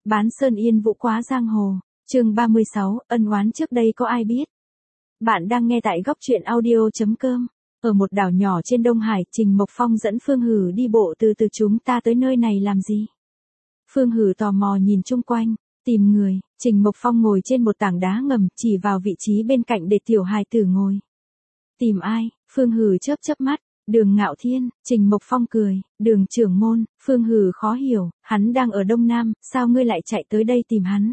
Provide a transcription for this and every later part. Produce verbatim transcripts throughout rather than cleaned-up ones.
Bán sơn yên vũ quá giang hồ. Chương ba mươi sáu, ân oán trước đây có ai biết? Bạn đang nghe tại góc truyện audio chấm com. Ở một đảo nhỏ trên Đông Hải, Trình Mộc Phong dẫn Phương Hử đi bộ từ từ chúng ta tới nơi này làm gì? Phương Hử tò mò nhìn chung quanh, tìm người. Trình Mộc Phong ngồi trên một tảng đá ngầm, chỉ vào vị trí bên cạnh để tiểu hài tử ngồi. Tìm ai? Phương Hử chớp chớp mắt. Đường Ngạo Thiên. Trình Mộc Phong cười. Đường trưởng môn. Phương Hử khó hiểu, hắn đang ở Đông Nam, sao ngươi lại chạy tới đây tìm hắn?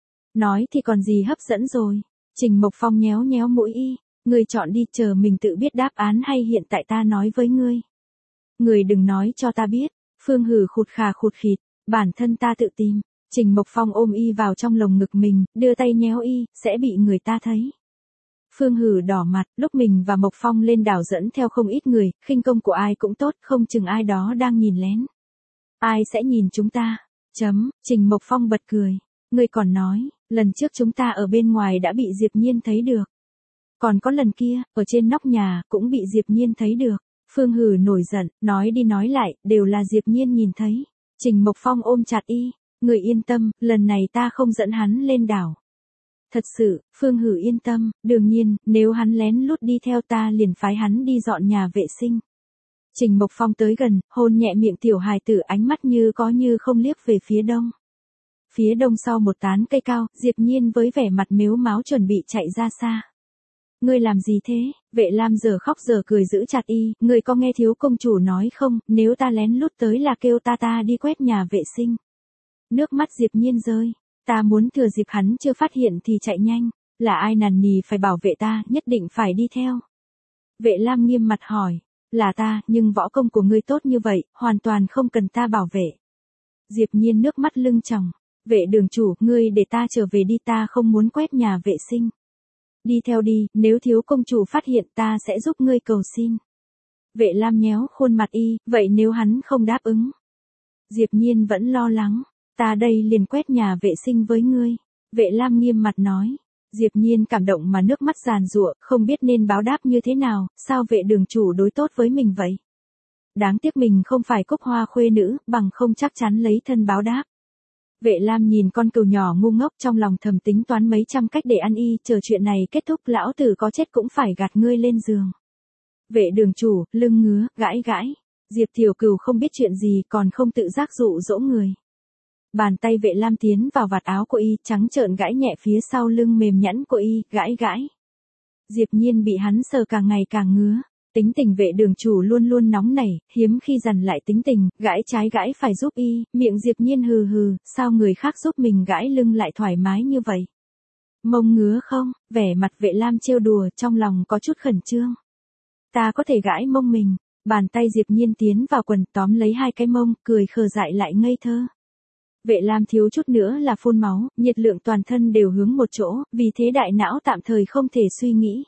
Nói thì còn gì hấp dẫn rồi. Trình Mộc Phong nhéo nhéo mũi y. Ngươi chọn đi, chờ mình tự biết đáp án hay hiện tại ta nói với ngươi? Ngươi đừng nói cho ta biết. Phương Hử khụt khà khụt khịt. Bản thân ta tự tìm. Trình Mộc Phong ôm y vào trong lồng ngực mình, đưa tay nhéo y, sẽ bị người ta thấy. Phương Hử đỏ mặt, lúc mình và Mộc Phong lên đảo dẫn theo không ít người, khinh công của ai cũng tốt, không chừng ai đó đang nhìn lén. Ai sẽ nhìn chúng ta? Chấm, Trình Mộc Phong bật cười. Ngươi còn nói, lần trước chúng ta ở bên ngoài đã bị Diệp Nhiên thấy được. Còn có lần kia, ở trên nóc nhà, cũng bị Diệp Nhiên thấy được. Phương Hử nổi giận, nói đi nói lại, đều là Diệp Nhiên nhìn thấy. Trình Mộc Phong ôm chặt y. Người yên tâm, lần này ta không dẫn hắn lên đảo. Thật sự, Phương Hử yên tâm, đương nhiên, nếu hắn lén lút đi theo ta liền phái hắn đi dọn nhà vệ sinh. Trình Mộc Phong tới gần, hôn nhẹ miệng tiểu hài tử, ánh mắt như có như không liếc về phía đông. Phía đông sau một tán cây cao, Diệp Nhiên với vẻ mặt mếu máo chuẩn bị chạy ra xa. Ngươi làm gì thế? Vệ Lam giờ khóc giờ cười giữ chặt y, ngươi có nghe thiếu công chủ nói không, nếu ta lén lút tới là kêu ta ta đi quét nhà vệ sinh. Nước mắt Diệp Nhiên rơi. Ta muốn thừa dịp hắn chưa phát hiện thì chạy nhanh, là ai nằn nì phải bảo vệ ta, nhất định phải đi theo. Vệ Lam nghiêm mặt hỏi, là ta, nhưng võ công của ngươi tốt như vậy, hoàn toàn không cần ta bảo vệ. Diệp Nhiên nước mắt lưng tròng, vệ đường chủ, ngươi để ta trở về đi, ta không muốn quét nhà vệ sinh. Đi theo đi, nếu thiếu công chủ phát hiện ta sẽ giúp ngươi cầu xin. Vệ Lam nhéo khuôn mặt y, vậy nếu hắn không đáp ứng? Diệp Nhiên vẫn lo lắng. Ta đây liền quét nhà vệ sinh với ngươi. Vệ Lam nghiêm mặt nói. Diệp Nhiên cảm động mà nước mắt giàn giụa, không biết nên báo đáp như thế nào, sao vệ đường chủ đối tốt với mình vậy? Đáng tiếc mình không phải Cúc Hoa khuê nữ, bằng không chắc chắn lấy thân báo đáp. Vệ Lam nhìn con cừu nhỏ ngu ngốc trong lòng thầm tính toán mấy trăm cách để ăn y, chờ chuyện này kết thúc lão tử có chết cũng phải gạt ngươi lên giường. Vệ đường chủ, lưng ngứa, gãi gãi. Diệp Tiểu Cừu không biết chuyện gì còn không tự giác dụ dỗ người. Bàn tay Vệ Lam tiến vào vạt áo của y, trắng trợn gãi nhẹ phía sau lưng mềm nhẵn của y, gãi gãi. Diệp Nhiên bị hắn sờ càng ngày càng ngứa. Tính tình vệ đường chủ luôn luôn nóng nảy, hiếm khi dằn lại tính tình, gãi trái gãi phải giúp y, miệng Diệp Nhiên hừ hừ, sao người khác giúp mình gãi lưng lại thoải mái như vậy? Mông ngứa không? Vẻ mặt Vệ Lam trêu đùa, trong lòng có chút khẩn trương. Ta có thể gãi mông mình. Bàn tay Diệp Nhiên tiến vào quần tóm lấy hai cái mông, cười khờ dại lại ngây thơ. Vệ Lam thiếu chút nữa là phun máu, nhiệt lượng toàn thân đều hướng một chỗ, vì thế đại não tạm thời không thể suy nghĩ.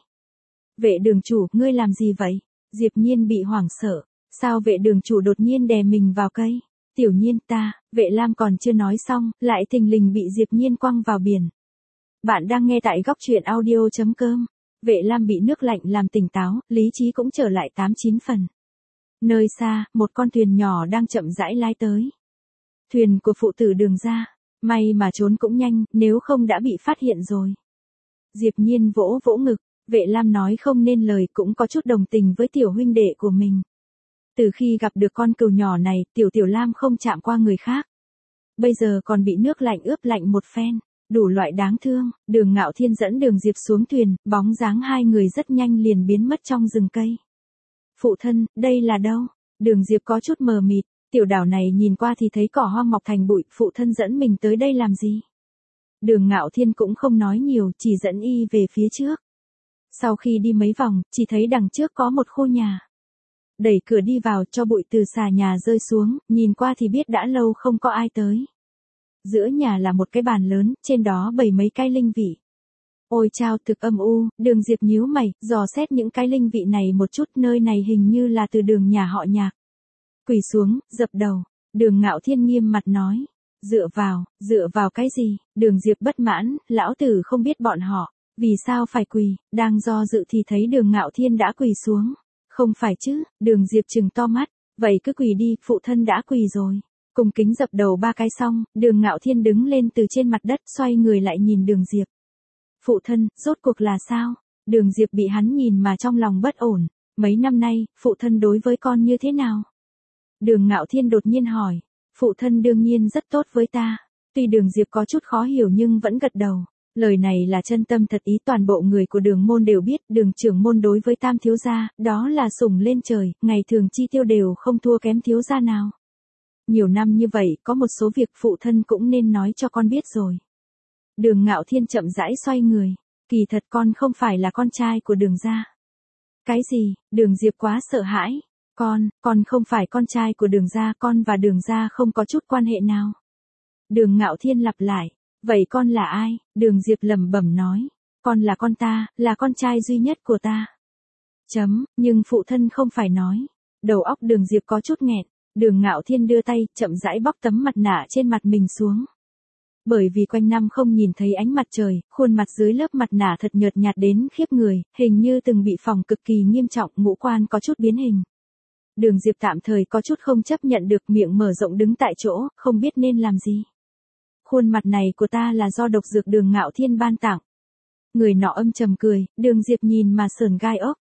Vệ đường chủ, ngươi làm gì vậy? Diệp Nhiên bị hoảng sợ. Sao vệ đường chủ đột nhiên đè mình vào cây? Tiểu Nhiên ta, Vệ Lam còn chưa nói xong, lại thình lình bị Diệp Nhiên quăng vào biển. Bạn đang nghe tại góc truyện audio chấm com. Vệ Lam bị nước lạnh làm tỉnh táo, lý trí cũng trở lại tám chín phần. Nơi xa, một con thuyền nhỏ đang chậm rãi lái tới. Thuyền của phụ tử Đường gia, may mà trốn cũng nhanh, nếu không đã bị phát hiện rồi. Diệp Nhiên vỗ vỗ ngực, Vệ Lam nói không nên lời, cũng có chút đồng tình với tiểu huynh đệ của mình. Từ khi gặp được con cừu nhỏ này, tiểu tiểu Lam không chạm qua người khác. Bây giờ còn bị nước lạnh ướp lạnh một phen, đủ loại đáng thương. Đường Ngạo Thiên dẫn Đường Diệp xuống thuyền, bóng dáng hai người rất nhanh liền biến mất trong rừng cây. Phụ thân, đây là đâu? Đường Diệp có chút mờ mịt. Tiểu đảo này nhìn qua thì thấy cỏ hoang mọc thành bụi, phụ thân dẫn mình tới đây làm gì? Đường Ngạo Thiên cũng không nói nhiều, chỉ dẫn y về phía trước. Sau khi đi mấy vòng, chỉ thấy đằng trước có một khu nhà. Đẩy cửa đi vào, cho bụi từ xà nhà rơi xuống, nhìn qua thì biết đã lâu không có ai tới. Giữa nhà là một cái bàn lớn, trên đó bày mấy cái linh vị. Ôi chao, thực âm u. Đường Diệp nhíu mày, dò xét những cái linh vị này một chút, nơi này hình như là từ đường nhà họ Nhạc. Quỳ xuống, dập đầu. Đường Ngạo Thiên nghiêm mặt nói. Dựa vào, dựa vào cái gì? Đường Diệp bất mãn, lão tử không biết bọn họ. Vì sao phải quỳ? Đang do dự thì thấy Đường Ngạo Thiên đã quỳ xuống. Không phải chứ? Đường Diệp trừng to mắt. Vậy cứ quỳ đi, phụ thân đã quỳ rồi. Cung kính dập đầu ba cái xong, Đường Ngạo Thiên đứng lên từ trên mặt đất xoay người lại nhìn Đường Diệp. Phụ thân, rốt cuộc là sao? Đường Diệp bị hắn nhìn mà trong lòng bất ổn. Mấy năm nay, phụ thân đối với con như thế nào? Đường Ngạo Thiên đột nhiên hỏi. Phụ thân đương nhiên rất tốt với ta. Tuy Đường Diệp có chút khó hiểu nhưng vẫn gật đầu. Lời này là chân tâm thật ý, toàn bộ người của Đường môn đều biết Đường trưởng môn đối với Tam thiếu gia, đó là sủng lên trời, ngày thường chi tiêu đều không thua kém thiếu gia nào. Nhiều năm như vậy, có một số việc phụ thân cũng nên nói cho con biết rồi. Đường Ngạo Thiên chậm rãi xoay người. Kỳ thật con không phải là con trai của Đường gia. Cái gì? Đường Diệp quá sợ hãi. Con, con không phải con trai của Đường gia, con và Đường gia không có chút quan hệ nào. Đường Ngạo Thiên lặp lại. Vậy con là ai? Đường Diệp lẩm bẩm nói. Con là con ta, là con trai duy nhất của ta. Chấm, nhưng phụ thân không phải nói. Đầu óc Đường Diệp có chút nghẹt. Đường Ngạo Thiên đưa tay, chậm rãi bóc tấm mặt nạ trên mặt mình xuống. Bởi vì quanh năm không nhìn thấy ánh mặt trời, khuôn mặt dưới lớp mặt nạ thật nhợt nhạt đến khiếp người, hình như từng bị phỏng cực kỳ nghiêm trọng, ngũ quan có chút biến hình. Đường Diệp tạm thời có chút không chấp nhận được, miệng mở rộng đứng tại chỗ, không biết nên làm gì. Khuôn mặt này của ta là do độc dược Đường Ngạo Thiên ban tặng. Người nọ âm trầm cười, Đường Diệp nhìn mà sờn gai ốc.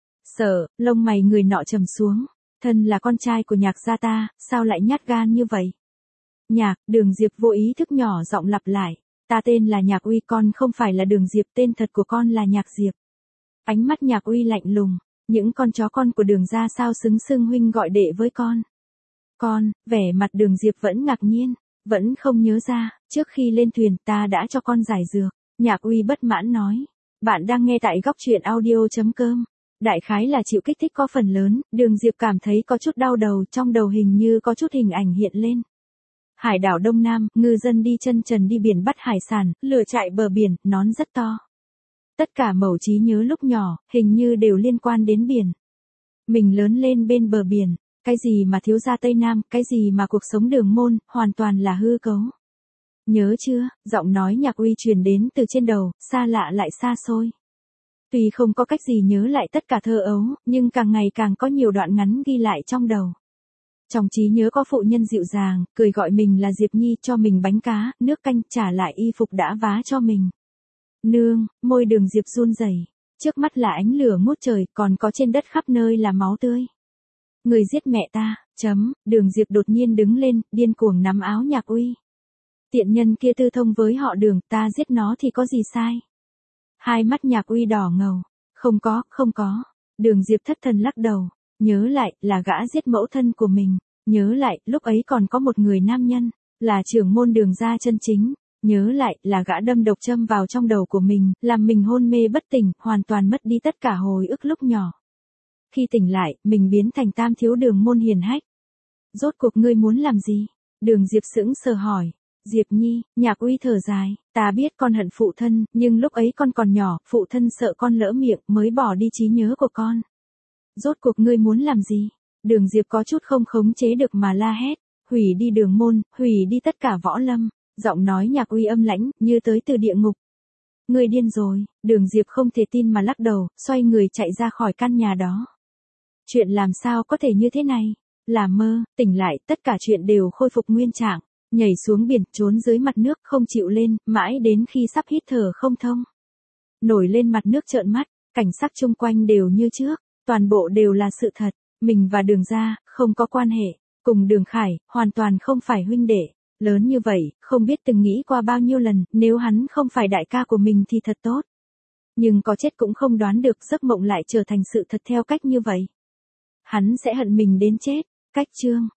Sợ, lông mày người nọ trầm xuống. Thân là con trai của Nhạc gia ta, sao lại nhát gan như vậy? Nhạc, Đường Diệp vô ý thức nhỏ giọng lặp lại. Ta tên là Nhạc Uy, con không phải là Đường Diệp, tên thật của con là Nhạc Diệp. Ánh mắt Nhạc Uy lạnh lùng. Những con chó con của Đường gia sao xứng xưng huynh gọi đệ với con? Con, vẻ mặt Đường Diệp vẫn ngạc nhiên, vẫn không nhớ ra, trước khi lên thuyền ta đã cho con giải dược. Nhạc Uy bất mãn nói. Bạn đang nghe tại góc truyện audio chấm com. Đại khái là chịu kích thích có phần lớn, Đường Diệp cảm thấy có chút đau đầu, trong đầu hình như có chút hình ảnh hiện lên. Hải đảo Đông Nam, ngư dân đi chân trần đi biển bắt hải sản, lửa chạy bờ biển, nón rất to. Tất cả mẩu trí nhớ lúc nhỏ, hình như đều liên quan đến biển. Mình lớn lên bên bờ biển, cái gì mà thiếu gia Tây Nam, cái gì mà cuộc sống Đường môn, hoàn toàn là hư cấu. Nhớ chưa, giọng nói Nhạc Uy truyền đến từ trên đầu, xa lạ lại xa xôi. Tuy không có cách gì nhớ lại tất cả thơ ấu, nhưng càng ngày càng có nhiều đoạn ngắn ghi lại trong đầu. Trong trí nhớ có phụ nhân dịu dàng, cười gọi mình là Diệp Nhi, cho mình bánh cá, nước canh, trả lại y phục đã vá cho mình. Nương, môi Đường Diệp run rẩy, trước mắt là ánh lửa ngút trời, còn có trên đất khắp nơi là máu tươi. Người giết mẹ ta, chấm, Đường Diệp đột nhiên đứng lên, điên cuồng nắm áo Nhạc Uy. Tiện nhân kia tư thông với họ Đường, ta giết nó thì có gì sai? Hai mắt Nhạc Uy đỏ ngầu. Không có, không có. Đường Diệp thất thần lắc đầu. Nhớ lại, là gã giết mẫu thân của mình. Nhớ lại, lúc ấy còn có một người nam nhân, là trưởng môn Đường gia chân chính. Nhớ lại, là gã đâm độc châm vào trong đầu của mình, làm mình hôn mê bất tỉnh, hoàn toàn mất đi tất cả hồi ức lúc nhỏ. Khi tỉnh lại, mình biến thành Tam thiếu Đường môn hiền hách. Rốt cuộc ngươi muốn làm gì? Đường Diệp sững sờ hỏi. Diệp Nhi, Nhạc Uy thở dài, ta biết con hận phụ thân, nhưng lúc ấy con còn nhỏ, phụ thân sợ con lỡ miệng mới bỏ đi trí nhớ của con. Rốt cuộc ngươi muốn làm gì? Đường Diệp có chút không khống chế được mà la hét, hủy đi Đường môn, hủy đi tất cả võ lâm. Giọng nói Nhạc Uy âm lãnh, như tới từ địa ngục. Ngươi điên rồi, Đường Diệp không thể tin mà lắc đầu, xoay người chạy ra khỏi căn nhà đó. Chuyện làm sao có thể như thế này? Là mơ, tỉnh lại, tất cả chuyện đều khôi phục nguyên trạng. Nhảy xuống biển, trốn dưới mặt nước, không chịu lên, mãi đến khi sắp hít thở không thông. Nổi lên mặt nước trợn mắt, cảnh sắc chung quanh đều như trước, toàn bộ đều là sự thật, mình và Đường gia, không có quan hệ, cùng Đường Khải, hoàn toàn không phải huynh đệ, lớn như vậy, không biết từng nghĩ qua bao nhiêu lần, nếu hắn không phải đại ca của mình thì thật tốt. Nhưng có chết cũng không đoán được giấc mộng lại trở thành sự thật theo cách như vậy. Hắn sẽ hận mình đến chết, cách chương.